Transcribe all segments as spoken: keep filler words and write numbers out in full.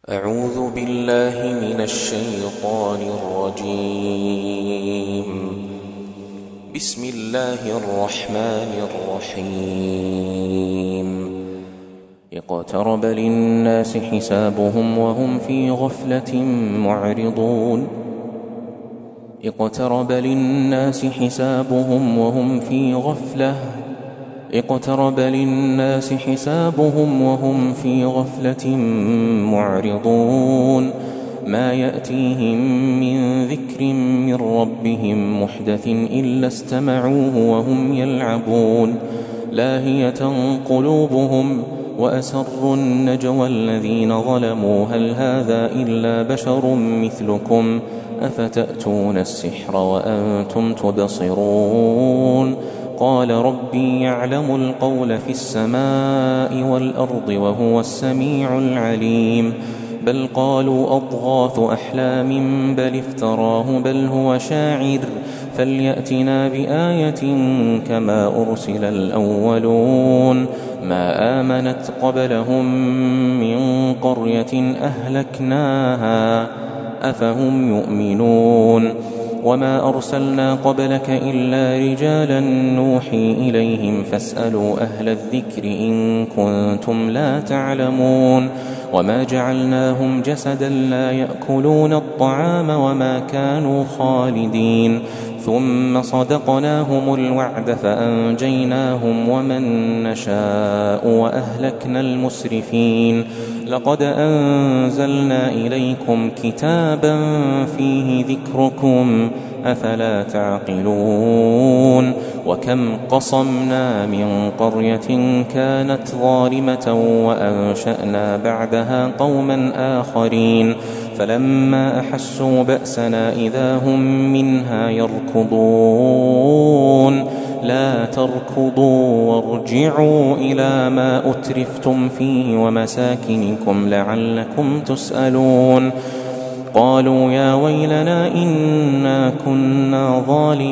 أعوذ بالله من الشيطان الرجيم. بسم الله الرحمن الرحيم. اقترب للناس حسابهم وهم في غفلة معرضون اقترب للناس حسابهم وهم في غفلة اقترب للناس حسابهم وهم في غفلة معرضون ما يأتيهم من ذكر من ربهم محدث إلا استمعوه وهم يلعبون لاهية قلوبهم وأسروا النجوى الذين ظلموا هل هذا إلا بشر مثلكم أفتأتون السحر وأنتم تبصرون قال ربي يعلم القول في السماء والأرض وهو السميع العليم بل قالوا أضغاث أحلام بل افتراه بل هو شاعر فليأتنا بآية كما أرسل الأولون ما آمنت قبلهم من قرية أهلكناها أفهم يؤمنون وما أرسلنا قبلك إلا رجالا نوحي إليهم فاسألوا أهل الذكر إن كنتم لا تعلمون وما جعلناهم جسدا لا يأكلون الطعام وما كانوا خالدين ثم صدقناهم الوعد فأنجيناهم ومن نشاء وأهلكنا المسرفين لقد أنزلنا إليكم كتابا فيه ذكركم أفلا تعقلون وكم قصمنا من قرية كانت ظالمة وأنشأنا بعدها قوما آخرين فلما أحسوا بأسنا إذا هم منها يركضون لا تركضوا وارجعوا إلى ما أترفتم فيه ومساكنكم لعلكم تسألون قالوا يا ويلنا إنا كنا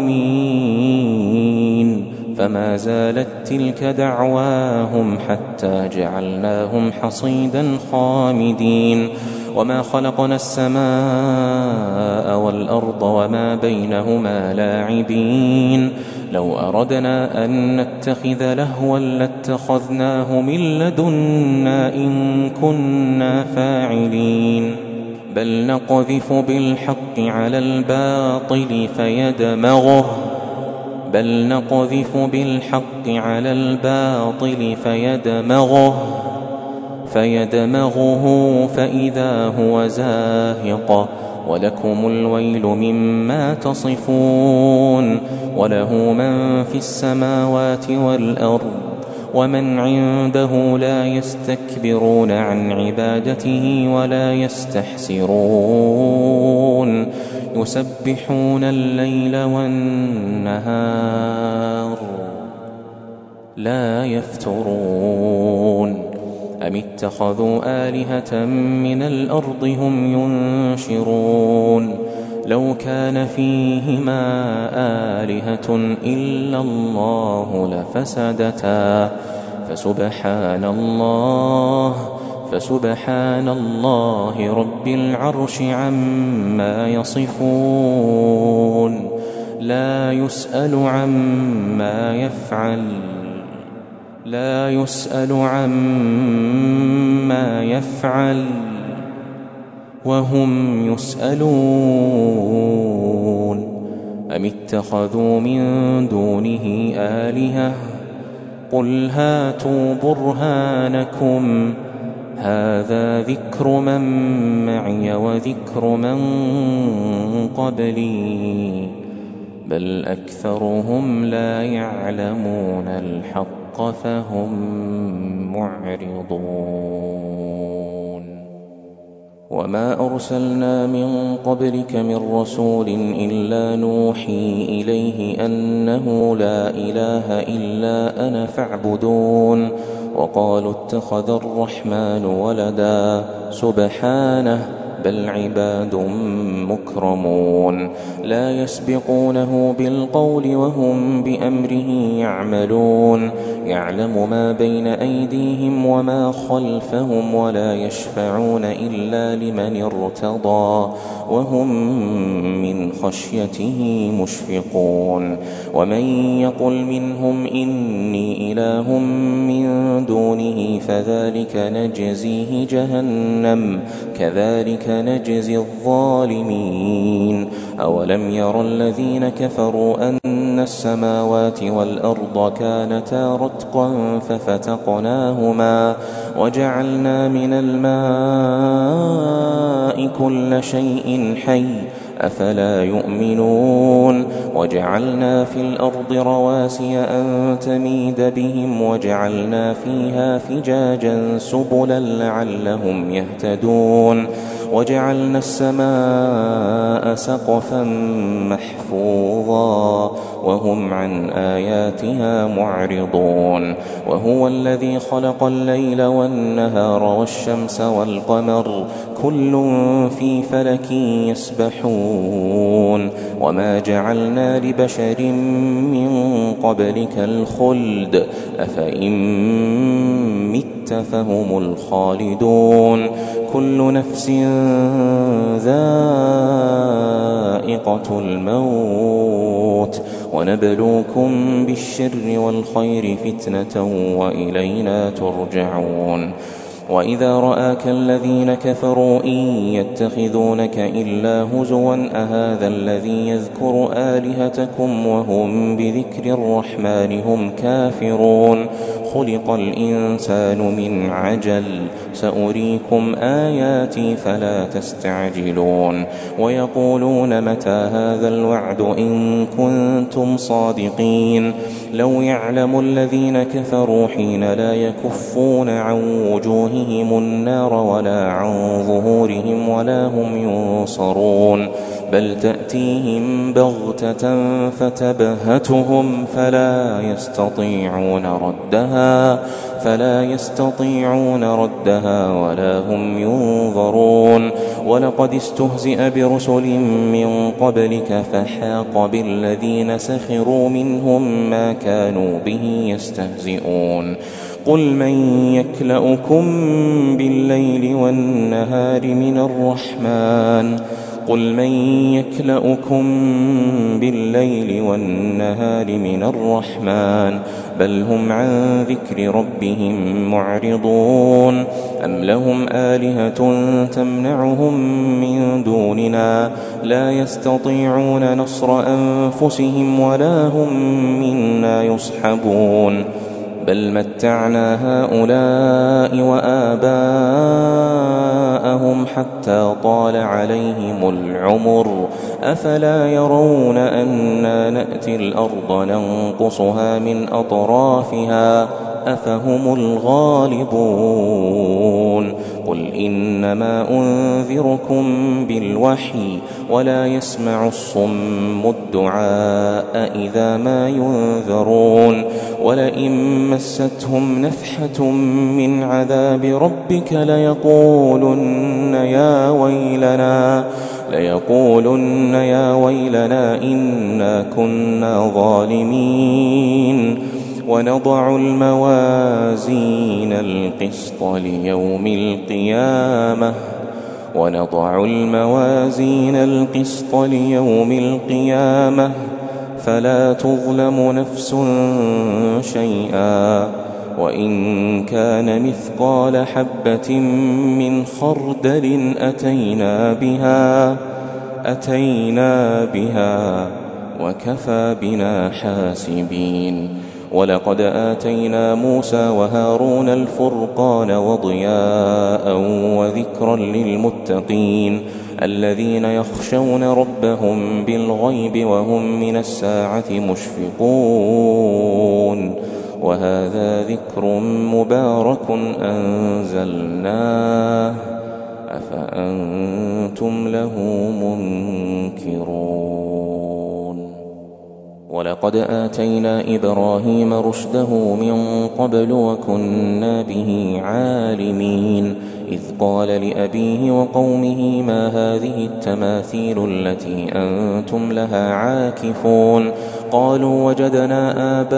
ظالمين فما زالت تلك دعواهم حتى جعلناهم حصيدا خامدين وما خلقنا السماء والأرض وما بينهما لاعبين لو أردنا أن نتخذ لهوا لاتخذناه من لدنا إن كنا فاعلين بل نقذف بالحق على الباطل فيدمغه بل نقذف بالحق على الباطل فيدمغه فيدمغه فإذا هو زاهق ولكم الويل مما تصفون وله من في السماوات والأرض ومن عنده لا يستكبرون عن عبادته ولا يستحسرون يسبحون الليل والنهار لا يفترون أم اتخذوا آلهة من الأرض هم ينشرون لو كان فيهما آلهة إلا الله لفسدتا فسبحان الله فسبحان الله رب العرش عما يصفون لا يسأل عما يفعل لا يسأل عما يفعل وهم يسألون أم اتخذوا من دونه آلهة قل هاتوا برهانكم هذا ذكر من معي وذكر من قبلي بل أكثرهم لا يعلمون الحق فهم معرضون وما أرسلنا من قبلك من رسول إلا نوحي إليه أنه لا إله إلا أنا فاعبدون وقالوا اتخذ الرحمن ولدا سبحانه بل عباد مكرمون لا يسبقونه بالقول وهم بأمره يعملون يعلم ما بين أيديهم وما خلفهم ولا يشفعون إلا لمن ارتضى وهم من خشيته مشفقون ومن يقل منهم إني إله من دونه فذلك نجزيه جهنم كذلك نجزي الظالمين أولم ير الذين كفروا أن السماوات والأرض كانتا رتقا ففتقناهما وجعلنا من الماء كل شيء حي أفلا يؤمنون وجعلنا في الأرض رواسي أن تميد بهم وجعلنا فيها فجاجا سبلا لعلهم يهتدون وجعلنا السماء سقفا محفوظا وهم عن آياتها معرضون وهو الذي خلق الليل والنهار والشمس والقمر كل في فلك يسبحون وما جعلنا لبشر من قبلك الخلد أفإن مت فهم الخالدون كل نفس ذائقة الموت ونبلوكم بالشر والخير فتنة وإلينا ترجعون وإذا رآك الذين كفروا إن يتخذونك إلا هزوا أهذا الذي يذكر آلهتكم وهم بذكر الرحمن هم كافرون خلق الإنسان من عجل سأريكم آياتي فلا تستعجلون ويقولون متى هذا الوعد إن كنتم صادقين لو يعلم الذين كفروا حين لا يكفون عن وجوههم النار ولا عن ظهورهم ولا هم ينصرون بل تأتيهم بغتة فتبهتهم فلا يستطيعون ردها فلا يستطيعون ردها ولا هم ينظرون ولقد استهزئ برسل من قبلك فحاق بالذين سخروا منهم ما كانوا به يستهزئون قل من يكلؤكم بالليل والنهار من الرحمن قل من يكلؤكم بالليل والنهار من الرحمن بل هم عن ذكر ربهم معرضون أم لهم آلهة تمنعهم من دوننا لا يستطيعون نصر أنفسهم ولا هم منا يصحبون بل متعنا هؤلاء وآباءهم حتى طال عليهم العمر أفلا يرون أنا نأتي الأرض ننقصها من أطرافها أفهم الغالبون قل إنما أنذركم بالوحي ولا يسمع الصم الدعاء إذا ما ينذرون ولئن مستهم نفحة من عذاب ربك ليقولن يا ويلنا ليقولن يا ويلنا إنا كنا ظالمين ونضع الموازين القسط ليوم القيامة ونضع الموازين القسط ليوم القيامة فلا تظلم نفس شيئا وإن كان مثقال حبة من خردل أتينا بها أتينا بها وكفى بنا حاسبين ولقد آتينا موسى وهارون الفرقان وضياء وذكرا للمتقين الذين يخشون ربهم بالغيب وهم من الساعة مشفقون وهذا ذكر مبارك أنزلناه أفأنتم له منكرون ولقد آتينا إبراهيم رشده من قبل وكنا به عالمين إذ قال لأبيه وقومه ما هذه التماثيل التي أنتم لها عاكفون قالوا وجدنا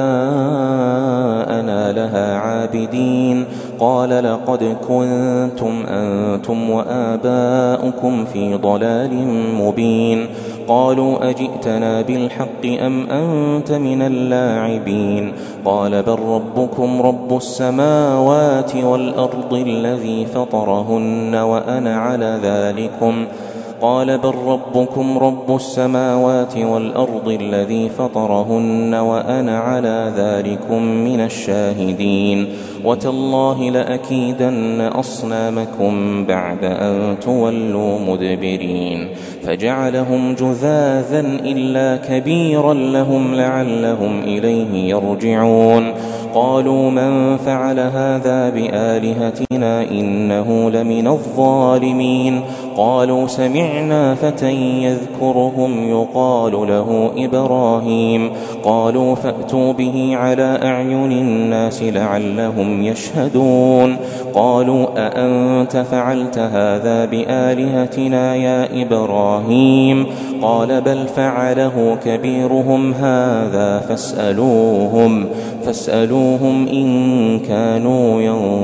آباءنا لها عابدين قال لقد كنتم أنتم وآباؤكم في ضلال مبين قالوا أجئتنا بالحق أم أنت من اللاعبين قال بل ربكم رب السماوات والأرض الذي فطرهن وأنا على ذلكم قال بل ربكم رب السماوات والأرض الذي فطرهن وأنا على ذلكم من الشاهدين وتالله لأكيدن أصنامكم بعد أن تولوا مدبرين فجعلهم جذاذا إلا كبيرا لهم لعلهم إليه يرجعون قالوا من فعل هذا بآلهتنا إنه لمن الظالمين قالوا سمعنا فتى يذكرهم يقال له إبراهيم قالوا فأتوا به على أعين الناس لعلهم يشهدون قالوا أأنت فعلت هذا بآلهتنا يا إبراهيم قال بل فعله كبيرهم هذا فاسألوهم فاسألوهم إن كانوا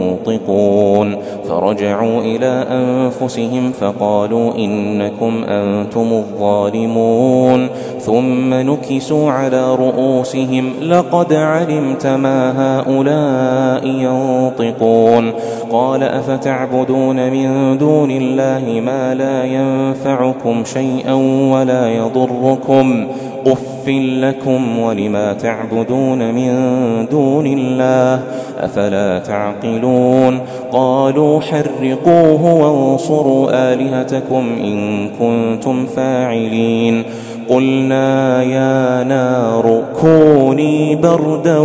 ينطقون فرجعوا إلى أنفسهم فقالوا إنكم أنتم الظالمون ثم نكسوا على رؤوسهم لقد علمت ما هؤلاء ينطقون قال أفتعبدون من دون الله ما لا ينفعكم شيئا ولا يضركم أف لكم ولما تعبدون من دون الله أفلا تعقلون قالوا حرقوه وانصروا آلهتكم إن كنتم فاعلين قلنا يا نار كوني بردا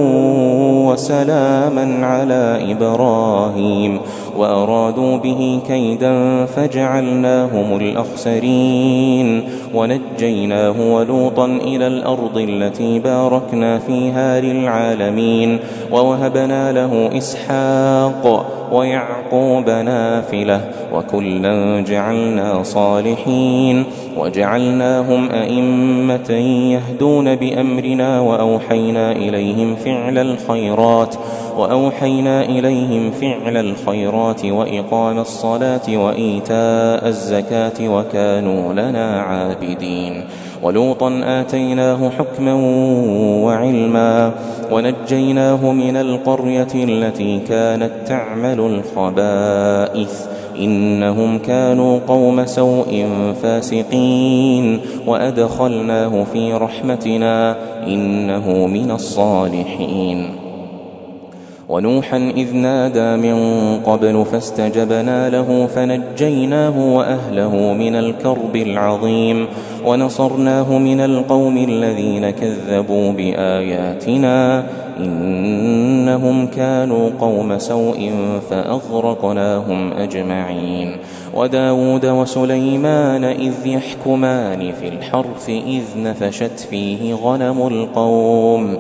وسلاما على إبراهيم وأرادوا به كيدا فجعلناهم الأخسرين ونجيناه ولوطا إلى الأرض التي باركنا فيها للعالمين ووهبنا له إسحاق ويعقوب نافلة وكلا جعلنا صالحين وجعلناهم أئمة يهدون بأمرنا وأوحينا إليهم فعل الخيرات وأوحينا إليهم فعل الخيرات وإقام الصلاة وإيتاء الزكاة وكانوا لنا عابدين ولوطا آتيناه حكما وعلما ونجيناه من القرية التي كانت تعمل الخبائث إنهم كانوا قوم سوء فاسقين وأدخلناه في رحمتنا إنه من الصالحين ونوحا إذ نادى من قبل فاستجبنا له فنجيناه وأهله من الكرب العظيم ونصرناه من القوم الذين كذبوا بآياتنا إنهم كانوا قوم سوء فأغرقناهم أجمعين وداود وسليمان إذ يحكمان في الحرث إذ نفشت فيه غنم القوم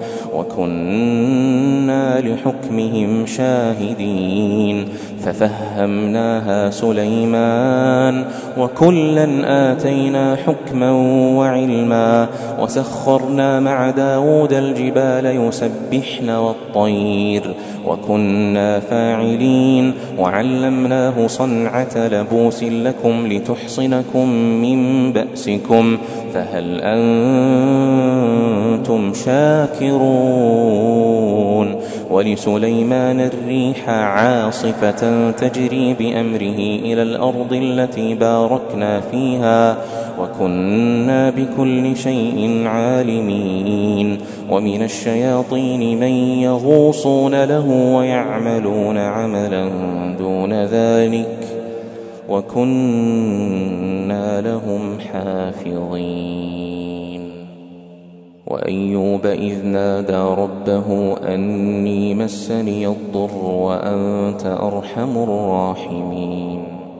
وكنا لحكمهم شاهدين ففهمناها سليمان وكلا آتينا حكما وعلما وسخرنا مع داود الجبال يسبحن والطير وكنا فاعلين وعلمناه صنعة لبوس لكم لتحصنكم من بأسكم فهل أنتم شاكرون ولسليمان الريح عاصفة تجري بأمره إلى الأرض التي باركنا فيها وكنا بكل شيء عالمين ومن الشياطين من يغوصون له ويعملون عملا دون ذلك وكنا لهم حافظين وأيوب إذ نادى ربه أني مسني الضر وأنت أرحم الراحمين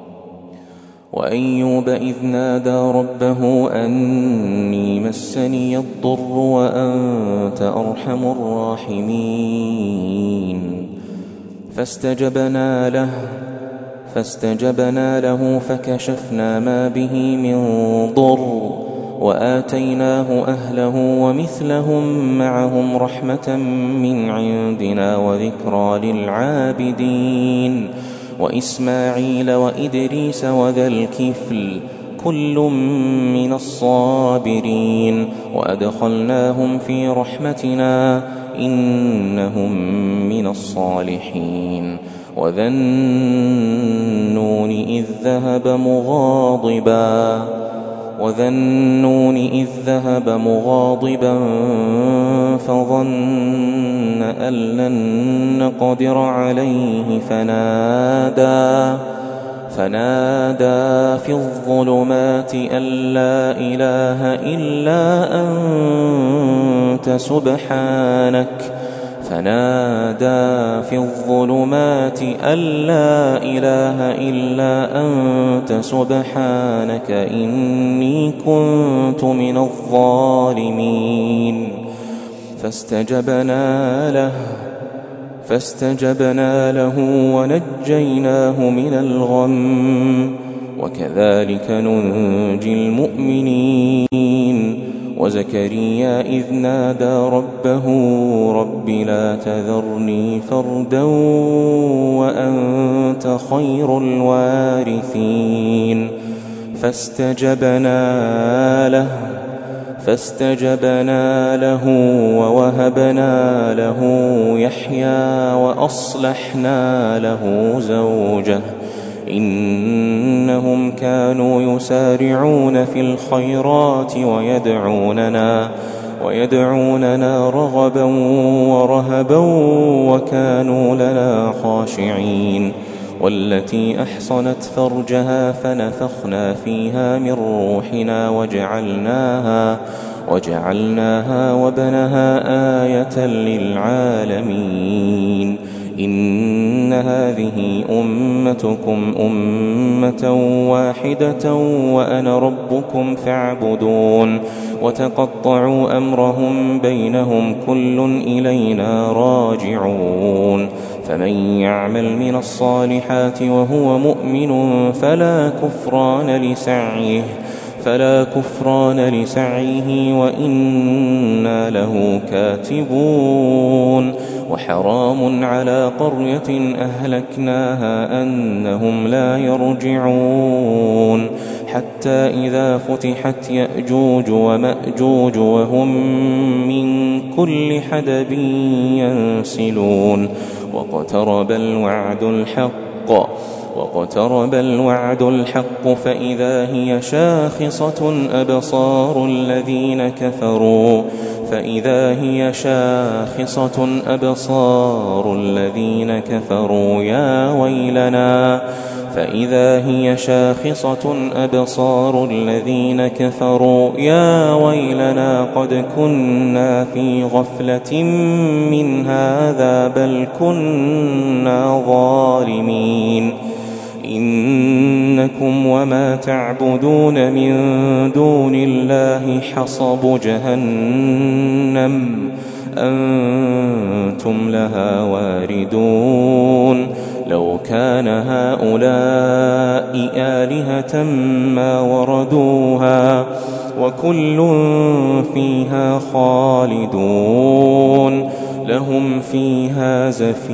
وأيوب إذ نادى ربه أني مسني الضر وأنت أرحم الراحمين فاستجبنا له فاستجبنا له فكشفنا ما به من ضر وآتيناه أهله ومثلهم معهم رحمة من عندنا وذكرى للعابدين وإسماعيل وإدريس وذا الكفل كل من الصابرين وأدخلناهم في رحمتنا إنهم من الصالحين وذا النون إذ ذهب مغاضبا وذا النون إذ ذهب مغاضبا فظن أن لن نقدر عليه فنادى فنادى في الظلمات أن لا إله إلا أنت سبحانك فنادى في الظلمات أن لا إله إلا أنت سبحانك إني كنت من الظالمين فاستجبنا له فاستجبنا له ونجيناه من الغم وكذلك ننجي المؤمنين وزكريا إذ نادى ربه رب لا تذرني فردا وأنت خير الوارثين فاستجبنا له فاستجبنا له ووهبنا له يحيى وأصلحنا له زوجه إنهم كانوا يسارعون في الخيرات ويدعوننا ويدعوننا رغبا ورهبا وكانوا لنا خاشعين والتي أحصنت فرجها فنفخنا فيها من روحنا وجعلناها وجعلناها وبنها آية للعالمين إن هذه أمتكم أمة واحدة وأنا ربكم فاعبدون وتقطعوا أمرهم بينهم كل إلينا راجعون فمن يعمل من الصالحات وهو مؤمن فلا كفران لسعيه فلا كفران لسعيه وإنا له كاتبون وحرام على قرية أهلكناها أنهم لا يرجعون حتى إذا فتحت يأجوج ومأجوج وهم من كل حدب ينسلون واقترب الوعد الحق واقترب الوعد الحق فإذا هي شاخصة أبصار الذين كفروا فإذا هي شاخصة أبصار الذين كفروا يا ويلنا فإذا هي شاخصة أبصار الذين كفروا يا ويلنا قد كنا في غفلة من هذا بل كنا ظالمين إنكم وما تعبدون من دون الله حصب جهنم أنتم لها واردون لو كان هؤلاء آلهة ما وردوها وكل فيها خالدون لهم فيها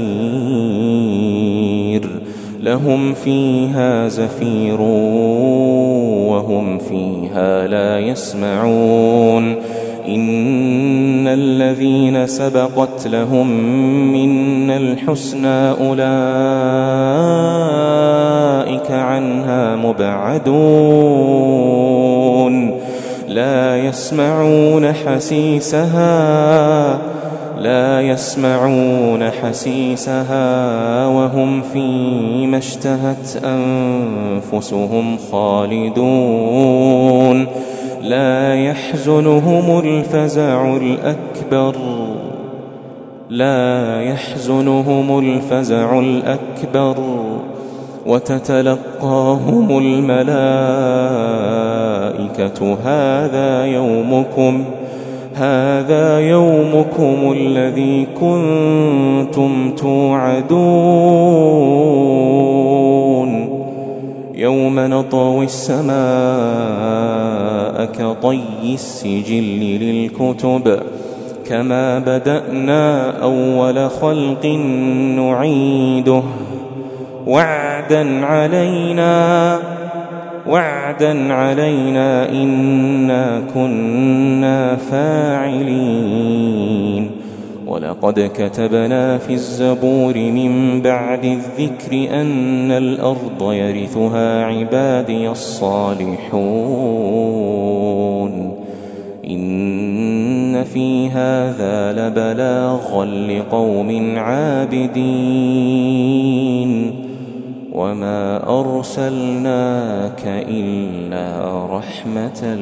زفير لهم فيها زفير وهم فيها لا يسمعون إن الذين سبقت لهم منا الحسنى أولئك عنها مبعدون لا يسمعون حسيسها لا يسمعون حسيسها وهم فيما اشتهت أنفسهم خالدون لا يحزنهم الفزع الأكبر لا يحزنهم الفزع الأكبر وتتلقاهم الملائكة هذا يومكم هذا يومكم الذي كنتم توعدون يوم نطوي السماء كطي السجل للكتب كما بدأنا أول خلق نعيده وعدا علينا وعدا علينا إنا كنا فاعلين ولقد كتبنا في الزبور من بعد الذكر أن الأرض يرثها عبادي الصالحون إن في هذا لبلاغا لقوم عابدين وما أرسلناك إلا رحمة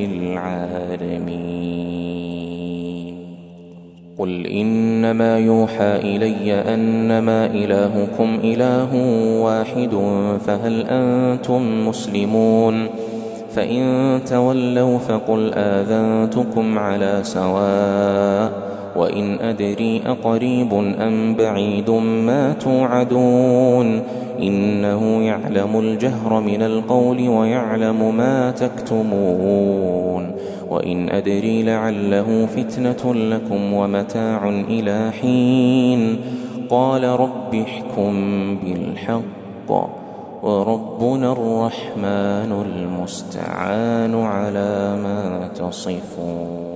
للعالمين قل إنما يوحى إلي أنما إلهكم إله واحد فهل أنتم مسلمون فإن تولوا فقل آذنتكم على سواء وإن أدري أقريب أم بعيد ما توعدون إنه يعلم الجهر من القول ويعلم ما تكتمون وإن أدري لعله فتنة لكم ومتاع إلى حين قال رب احكم بالحق وربنا الرحمن المستعان على ما تصفون.